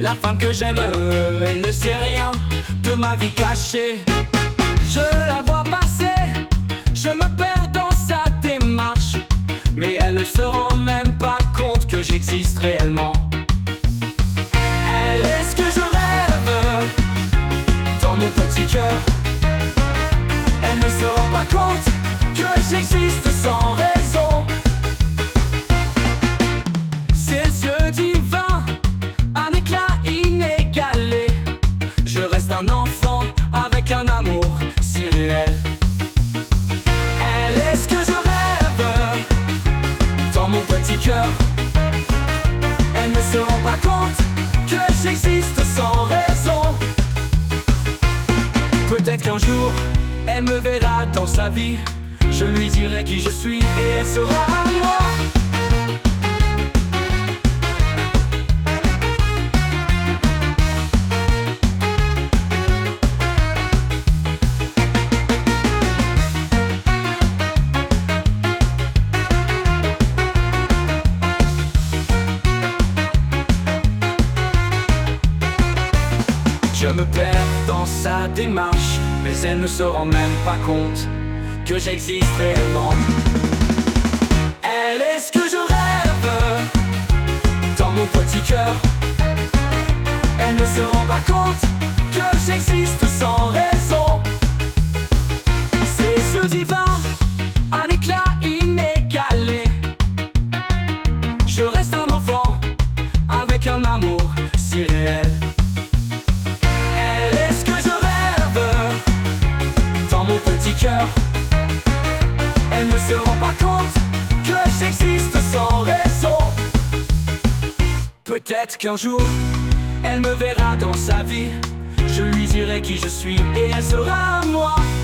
La femme que j'aime, elle ne sait rien de ma vie cachée. Je la vois passer, je me perds dans sa démarche, mais elle ne se rend même pas compte que j'existe réellement. Elle est ce que je rêve dans mon petit cœur. Elle ne se rend pas compte que j'existe sans raison. Ses yeux divins, un éclat inégalé. Je reste un enfant avec un amour si réel. Elle est ce que je rêve dans mon petit cœur. Elle ne se rend pas compte que j'existe sans raison. Peut-être qu'un jour elle me verra dans sa vie. Je lui dirai qui je suis et elle sera à moi. Je me perds dans sa démarche, mais elle ne se rend même pas compte que j'existe réellement. Elle est ce que je rêve dans mon petit cœur. Elle ne se rend pas compte que j'existe sans raison. Ses yeux divins, un éclat inégalé. Je reste un enfant avec un amour si réel. Elle ne se rend pas compte que j'existe sans raison. Peut-être qu'un jour elle me verra dans sa vie. Je lui dirai qui je suis et elle sera à moi.